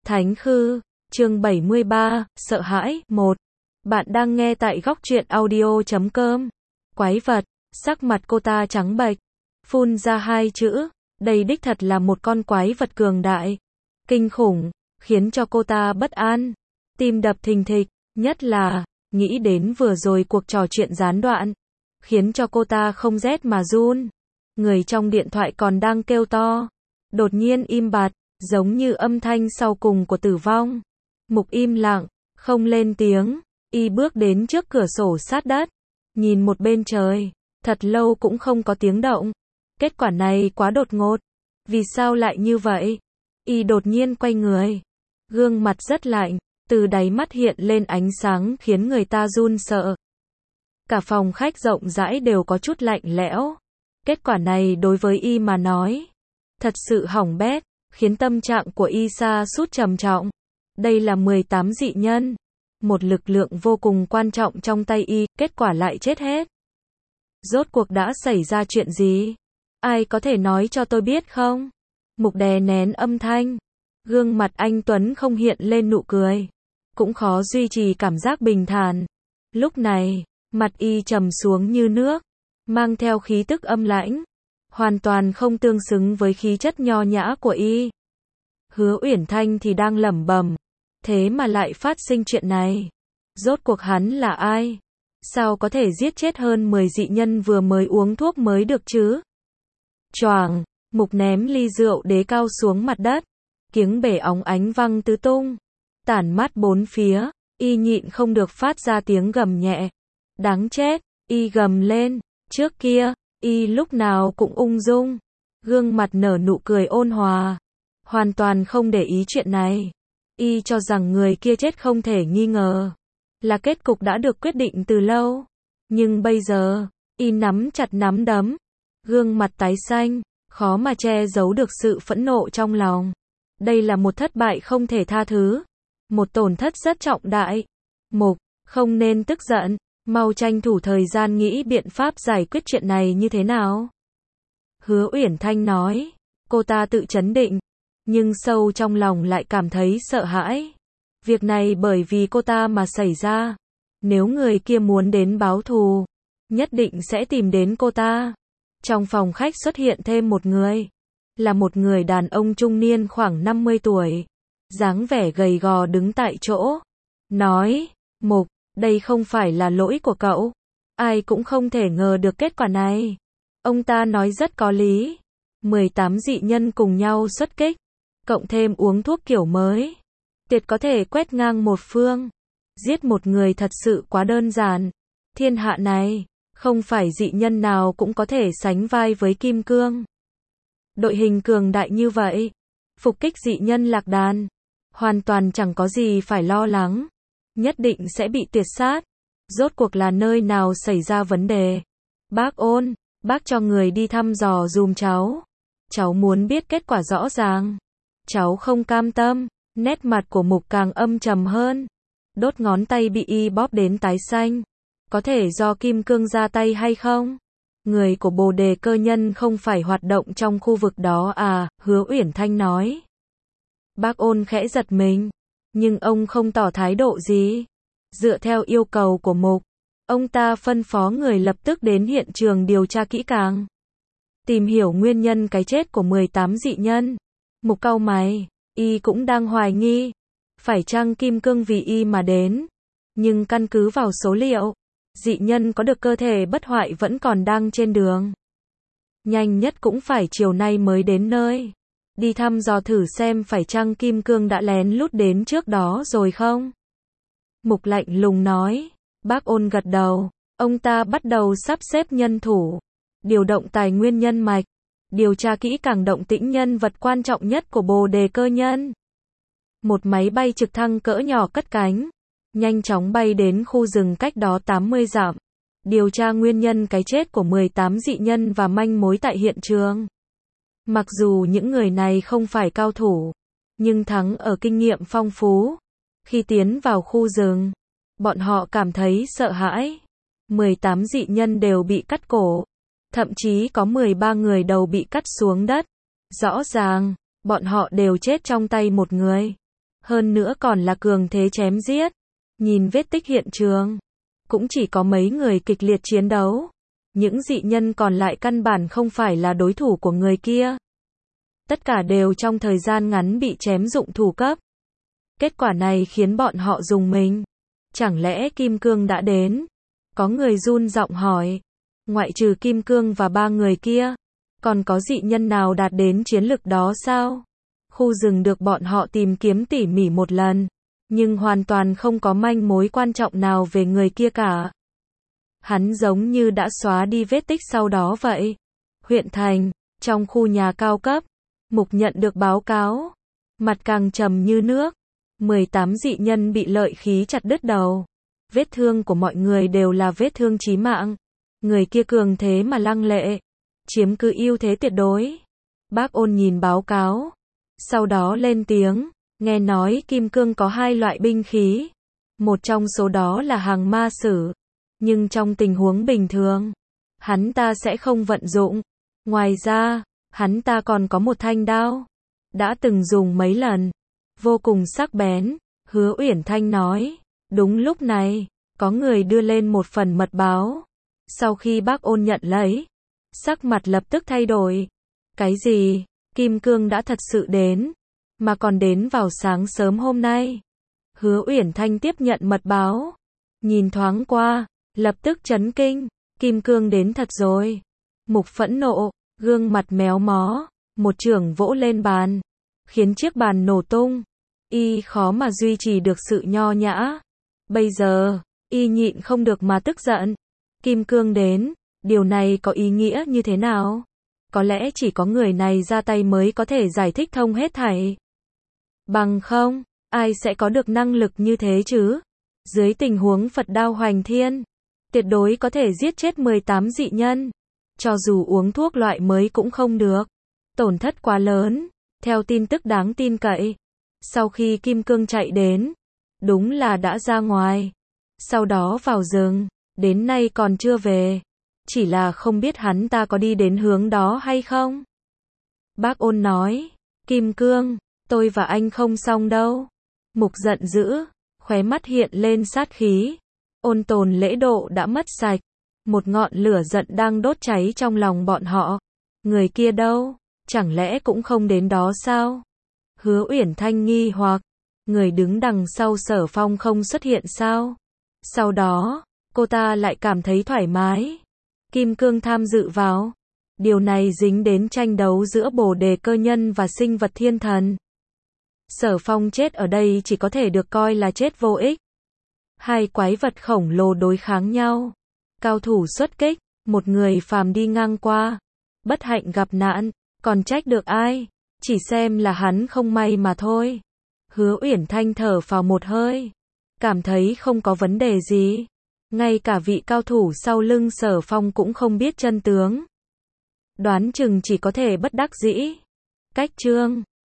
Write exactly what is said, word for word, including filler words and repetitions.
Thánh Khư, chương bảy mươi ba, sợ hãi, một. Bạn đang nghe tại góc truyện audio chấm com. Quái vật, sắc mặt cô ta trắng bệch, phun ra hai chữ, đây đích thật là một con quái vật cường đại, kinh khủng, khiến cho cô ta bất an, tim đập thình thịch, nhất là, nghĩ đến vừa rồi cuộc trò chuyện gián đoạn, khiến cho cô ta không rét mà run. Người trong điện thoại còn đang kêu to, đột nhiên im bặt, giống như âm thanh sau cùng của tử vong. Mục im lặng, không lên tiếng, y bước đến trước cửa sổ sát đất, nhìn một bên trời, thật lâu cũng không có tiếng động. Kết quả này quá đột ngột, vì sao lại như vậy? Y đột nhiên quay người, gương mặt rất lạnh, từ đáy mắt hiện lên ánh sáng khiến người ta run sợ. Cả phòng khách rộng rãi đều có chút lạnh lẽo. Kết quả này đối với y mà nói, thật sự hỏng bét, khiến tâm trạng của y sa sút trầm trọng. Đây là mười tám dị nhân, một lực lượng vô cùng quan trọng trong tay y, kết quả lại chết hết. Rốt cuộc đã xảy ra chuyện gì? Ai có thể nói cho tôi biết không? Mục đè nén âm thanh, gương mặt anh Tuấn không hiện lên nụ cười, cũng khó duy trì cảm giác bình thản. Lúc này, mặt y trầm xuống như nước, mang theo khí tức âm lãnh, hoàn toàn không tương xứng với khí chất nho nhã của y. Hứa Uyển Thanh thì đang lẩm bẩm, thế mà lại phát sinh chuyện này. Rốt cuộc hắn là ai? Sao có thể giết chết hơn mười dị nhân vừa mới uống thuốc mới được chứ? Choàng, Mục ném ly rượu đế cao xuống mặt đất, kiếng bể óng ánh văng tứ tung, tản mát bốn phía, y nhịn không được phát ra tiếng gầm nhẹ. Đáng chết, y gầm lên, trước kia, y lúc nào cũng ung dung, gương mặt nở nụ cười ôn hòa, hoàn toàn không để ý chuyện này. Y cho rằng người kia chết không thể nghi ngờ, là kết cục đã được quyết định từ lâu. Nhưng bây giờ, y nắm chặt nắm đấm, gương mặt tái xanh, khó mà che giấu được sự phẫn nộ trong lòng. Đây là một thất bại không thể tha thứ, một tổn thất rất trọng đại. Mục, không nên tức giận, mau tranh thủ thời gian nghĩ biện pháp giải quyết chuyện này như thế nào. Hứa Uyển Thanh nói, cô ta tự trấn định, nhưng sâu trong lòng lại cảm thấy sợ hãi. Việc này bởi vì cô ta mà xảy ra. Nếu người kia muốn đến báo thù, nhất định sẽ tìm đến cô ta. Trong phòng khách xuất hiện thêm một người, là một người đàn ông trung niên khoảng năm mươi tuổi, dáng vẻ gầy gò đứng tại chỗ, nói, Mục, đây không phải là lỗi của cậu, ai cũng không thể ngờ được kết quả này. Ông ta nói rất có lý, mười tám dị nhân cùng nhau xuất kích, cộng thêm uống thuốc kiểu mới, tuyệt có thể quét ngang một phương. Giết một người thật sự quá đơn giản, thiên hạ này, không phải dị nhân nào cũng có thể sánh vai với Kim Cương. Đội hình cường đại như vậy, phục kích dị nhân lạc đàn, hoàn toàn chẳng có gì phải lo lắng, nhất định sẽ bị tuyệt sát. Rốt cuộc là nơi nào xảy ra vấn đề? Bác Ôn, bác cho người đi thăm dò dùm cháu. Cháu muốn biết kết quả rõ ràng. Cháu không cam tâm, nét mặt của Mục càng âm trầm hơn. Đốt ngón tay bị y bóp đến tái xanh. Có thể do Kim Cương ra tay hay không? Người của Bồ Đề Cơ Nhân không phải hoạt động trong khu vực đó à, Hứa Uyển Thanh nói. Bác Ôn khẽ giật mình, nhưng ông không tỏ thái độ gì. Dựa theo yêu cầu của Mục, ông ta phân phó người lập tức đến hiện trường điều tra kỹ càng, tìm hiểu nguyên nhân cái chết của mười tám dị nhân. Mục cau mày, y cũng đang hoài nghi, phải chăng Kim Cương vì y mà đến, nhưng căn cứ vào số liệu, dị nhân có được cơ thể bất hoại vẫn còn đang trên đường. Nhanh nhất cũng phải chiều nay mới đến nơi. Đi thăm dò thử xem phải chăng Kim Cương đã lén lút đến trước đó rồi không? Mục lạnh lùng nói. Bác Ôn gật đầu. Ông ta bắt đầu sắp xếp nhân thủ, điều động tài nguyên nhân mạch, điều tra kỹ càng động tĩnh nhân vật quan trọng nhất của Bồ Đề Cơ Nhân. Một máy bay trực thăng cỡ nhỏ cất cánh, nhanh chóng bay đến khu rừng cách đó tám mươi dặm, điều tra nguyên nhân cái chết của mười tám dị nhân và manh mối tại hiện trường. Mặc dù những người này không phải cao thủ, nhưng thắng ở kinh nghiệm phong phú. Khi tiến vào khu rừng, bọn họ cảm thấy sợ hãi. mười tám dị nhân đều bị cắt cổ, thậm chí có mười ba người đầu bị cắt xuống đất. Rõ ràng, bọn họ đều chết trong tay một người. Hơn nữa còn là cường thế chém giết. Nhìn vết tích hiện trường, cũng chỉ có mấy người kịch liệt chiến đấu. Những dị nhân còn lại căn bản không phải là đối thủ của người kia. Tất cả đều trong thời gian ngắn bị chém dụng thủ cấp. Kết quả này khiến bọn họ rùng mình. Chẳng lẽ Kim Cương đã đến? Có người run giọng hỏi. Ngoại trừ Kim Cương và ba người kia, còn có dị nhân nào đạt đến chiến lực đó sao? Khu rừng được bọn họ tìm kiếm tỉ mỉ một lần, nhưng hoàn toàn không có manh mối quan trọng nào về người kia cả. Hắn giống như đã xóa đi vết tích sau đó vậy. Huyện thành, trong khu nhà cao cấp, Mục nhận được báo cáo. Mặt càng trầm như nước. mười tám dị nhân bị lợi khí chặt đứt đầu. Vết thương của mọi người đều là vết thương chí mạng. Người kia cường thế mà lăng lệ, chiếm cứ ưu thế tuyệt đối. Bác Ôn nhìn báo cáo, sau đó lên tiếng, nghe nói Kim Cương có hai loại binh khí. Một trong số đó là hàng ma sử, nhưng trong tình huống bình thường, hắn ta sẽ không vận dụng. Ngoài ra, hắn ta còn có một thanh đao, đã từng dùng mấy lần, vô cùng sắc bén. Hứa Uyển Thanh nói. Đúng lúc này, có người đưa lên một phần mật báo. Sau khi bác Ôn nhận lấy, sắc mặt lập tức thay đổi. Cái gì? Kim Cương đã thật sự đến, mà còn đến vào sáng sớm hôm nay. Hứa Uyển Thanh tiếp nhận mật báo, nhìn thoáng qua, lập tức chấn kinh. Kim Cương đến thật rồi. Mục phẫn nộ, gương mặt méo mó, một chưởng vỗ lên bàn, khiến chiếc bàn nổ tung. Y khó mà duy trì được sự nho nhã. Bây giờ, y nhịn không được mà tức giận. Kim Cương đến, điều này có ý nghĩa như thế nào? Có lẽ chỉ có người này ra tay mới có thể giải thích thông hết thảy. Bằng không, ai sẽ có được năng lực như thế chứ? Dưới tình huống Phật đao hoành thiên, tuyệt đối có thể giết chết mười tám dị nhân. Cho dù uống thuốc loại mới cũng không được. Tổn thất quá lớn. Theo tin tức đáng tin cậy, sau khi Kim Cương chạy đến, đúng là đã ra ngoài. Sau đó vào rừng, đến nay còn chưa về. Chỉ là không biết hắn ta có đi đến hướng đó hay không. Bác Ôn nói, Kim Cương, tôi và anh không xong đâu. Mục giận dữ, khóe mắt hiện lên sát khí. Ôn tồn lễ độ đã mất sạch. Một ngọn lửa giận đang đốt cháy trong lòng bọn họ. Người kia đâu? Chẳng lẽ cũng không đến đó sao? Hứa Uyển Thanh nghi hoặc, người đứng đằng sau Sở Phong không xuất hiện sao? Sau đó, cô ta lại cảm thấy thoải mái. Kim Cương tham dự vào. Điều này dính đến tranh đấu giữa Bồ Đề Cơ Nhân và sinh vật thiên thần. Sở Phong chết ở đây chỉ có thể được coi là chết vô ích. Hai quái vật khổng lồ đối kháng nhau. Cao thủ xuất kích, một người phàm đi ngang qua. Bất hạnh gặp nạn, còn trách được ai? Chỉ xem là hắn không may mà thôi. Hứa Uyển Thanh thở phào một hơi, cảm thấy không có vấn đề gì. Ngay cả vị cao thủ sau lưng Sở Phong cũng không biết chân tướng. Đoán chừng chỉ có thể bất đắc dĩ. Cách chương